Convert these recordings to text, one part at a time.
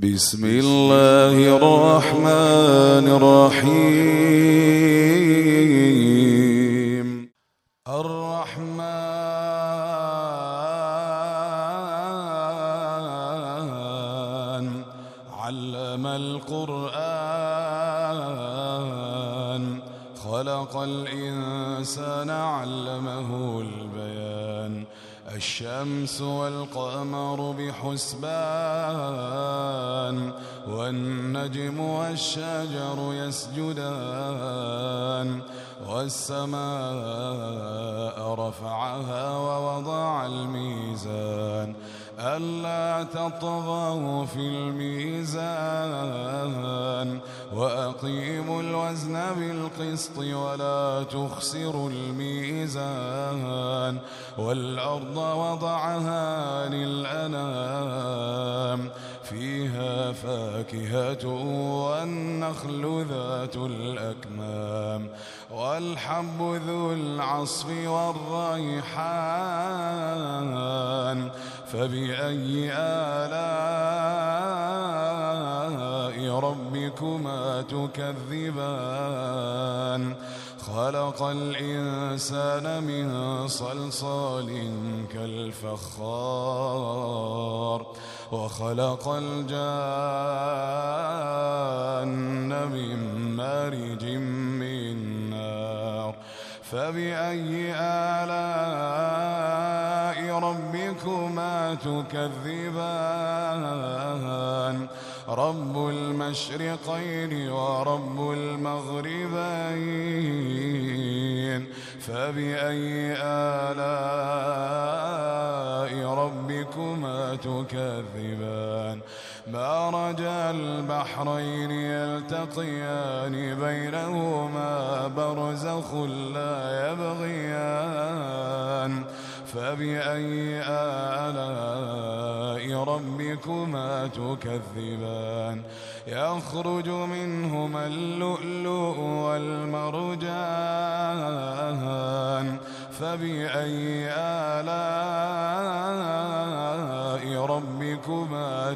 بسم الله الرحمن الرحيم. الرحمن علم القرآن خلق الإنسان علمه البيان. الشمس والقمر بحسبان والنجم والشجر يسجدان والسماء رفعها ووضع الميزان ألا تطغوا في الميزان وأقيموا الوزن بالقسط ولا تخسروا الميزان والأرض وضعها للأنام فيها فاكهة والنخل ذات الأكمام والحب ذو العصف والريحان فبأي آلاء ربكما تكذبان. خلق الإنسان من صلصال كالفخار وخلق الجان من مارج من نار فبأي آلاء ربكما تكذبان. رب المشرقين ورب المغربين فبأي آلاء ربكما تكذبان. مرج البحرين يلتقيان بينهما برزخ لا يبغيان فبأي آلاء ربكما تكذبان. يخرج منهما اللؤلؤ والمرجان فبأي آلاء ربكما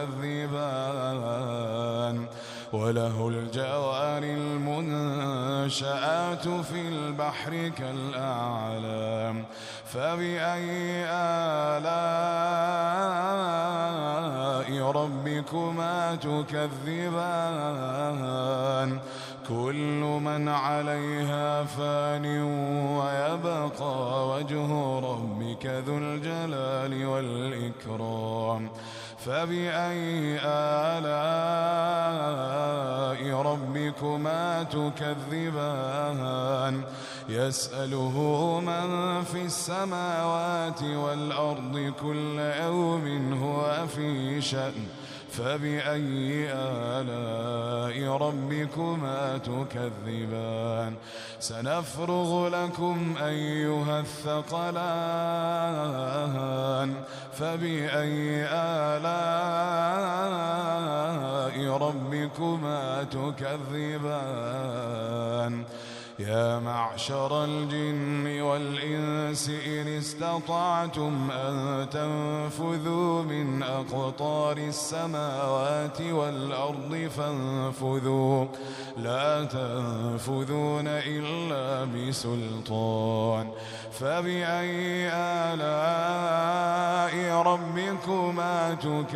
تكذبان. وله الجوار المنشآت في البحر كالأعلام فبأي آلاء ربكما تكذبان. كل من عليها فان ويبقى وجه ربك ذو الجلال والإكرام فبأي آلاء ربكما تكذبان. يسأله من في السماوات والأرض كل يوم هو في شأن فبأي آلاء ربكما تكذبان. سنفرغ لكم أيها الثقلان فبأي آلاء ربكما تكذبان. يا معشر الجن والإنس إن استطعتم أن تنفذوا من أقطار السماوات والأرض فانفذوا لا تنفذون إلا بسلطان فبأي آلاء ربكما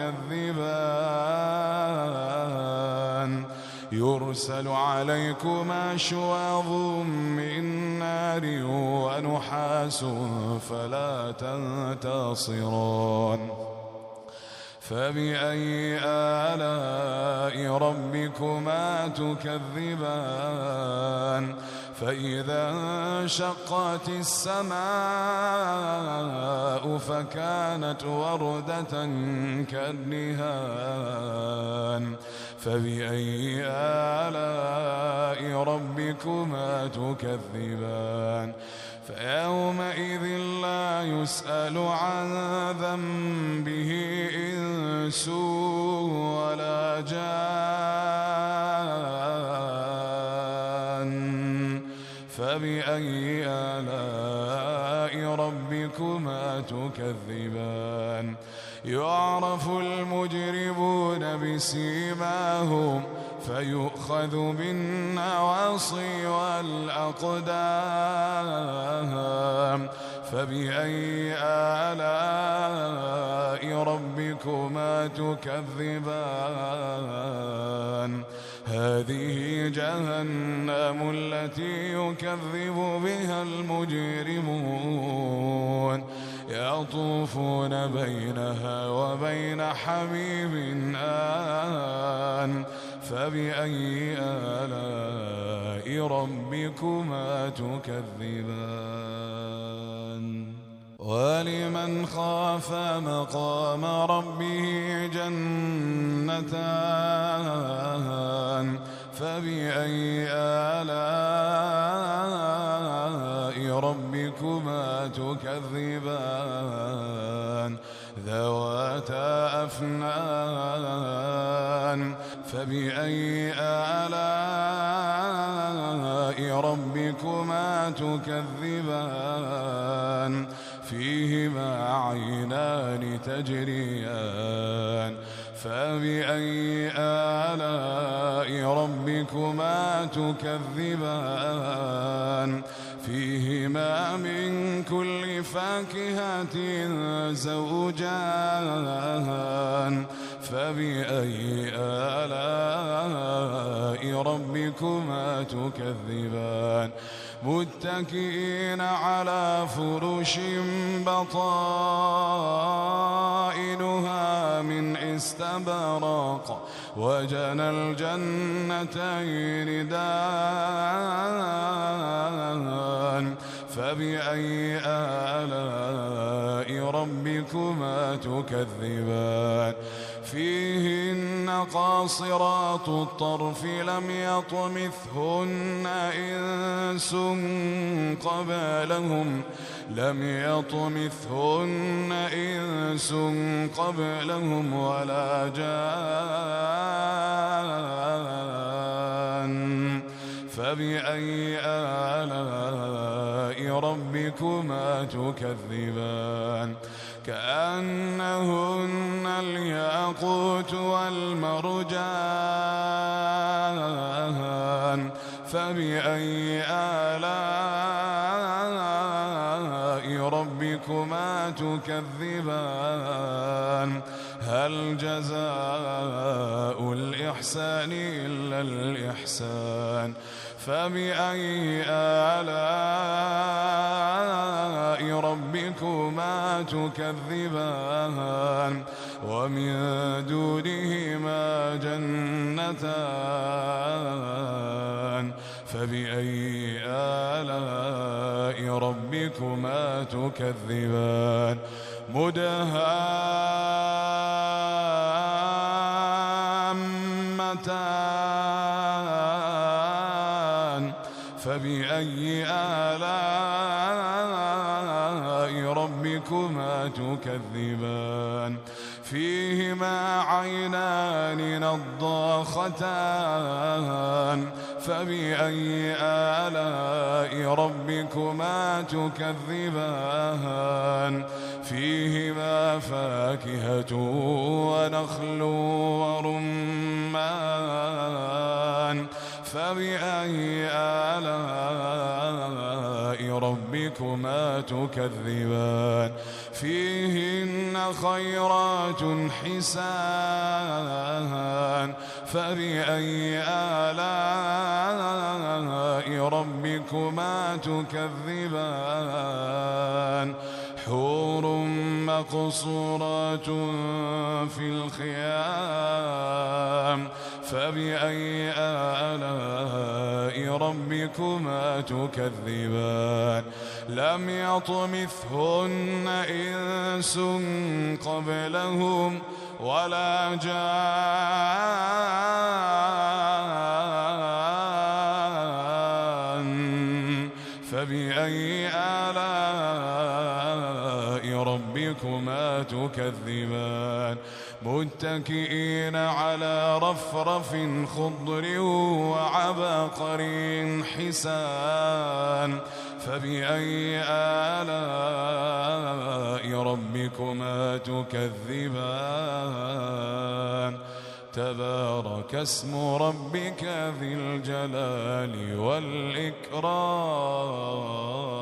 تكذبان. يرسل عليكما شواظ من نار ونحاس فلا تنتصران فبأي آلاء ربكما تكذبان. فإذا انشقت السماء فكانت وردة كالدهان فبأي آلاء ربكما تكذبان. فيومئذ لا يسأل عن ذنبه إنس ولا جان فبأي آلاء ربكما تكذبان. يعرف المجرمون بسيماهم فيؤخذ بالنواصي والأقدام فبأي آلاء ربكما تكذبان هذه جهنم التي يكذب بها المجرمون يطوفون بينها وبين حميم آن فبأي آلاء ربكما تكذبان ولمن خاف مقام ربه جنتان فبأي آلاء ربكما تكذبان ذواتا أفنان فبأي آلاء ربكما تكذبان فيهما عينان تجريان فبأي آلاء ربكما تكذبان فيهما من كل فاكهة زوجان فبأي آلاء ربكما تكذبان متكئين على فرش بطائنها من استبرق وجنى الجنتين دان فبأي آلاء ربكما تكذبان فيهن قاصرات الطرف لم يطمثهن إنس قبلهم ولا جان فبأي آلاء ربكما تكذبان كأنهن الياقوت والمرجان فبأي آلاء ربكما تكذبان هل جزاء الإحسان إلا الإحسان فبأي آلاء ربكما تكذبان ومن دونهما جنتان فبأي آلاء ربكما تكذبان مدهامتان فبأي آلاء ربكما تكذبان فيهما عينان نضاختان فبأي آلاء ربكما تكذبان فيهما فاكهة ونخل ورمان فبأي آلاء ربكما تكذبان فيهن خيرات حسان فبأي آلاء ربكما تكذبان حور مقصورات في الخيام فبأي آلاء ربكما تكذبان لم يطمثهن إنس قبلهم ولا جان فبأي آلاء ربكما تكذبان متكئين على رفرف خضر وعبقر حسان فبأي آلاء ربكما تكذبان تبارك اسم ربك ذي الجلال والإكرام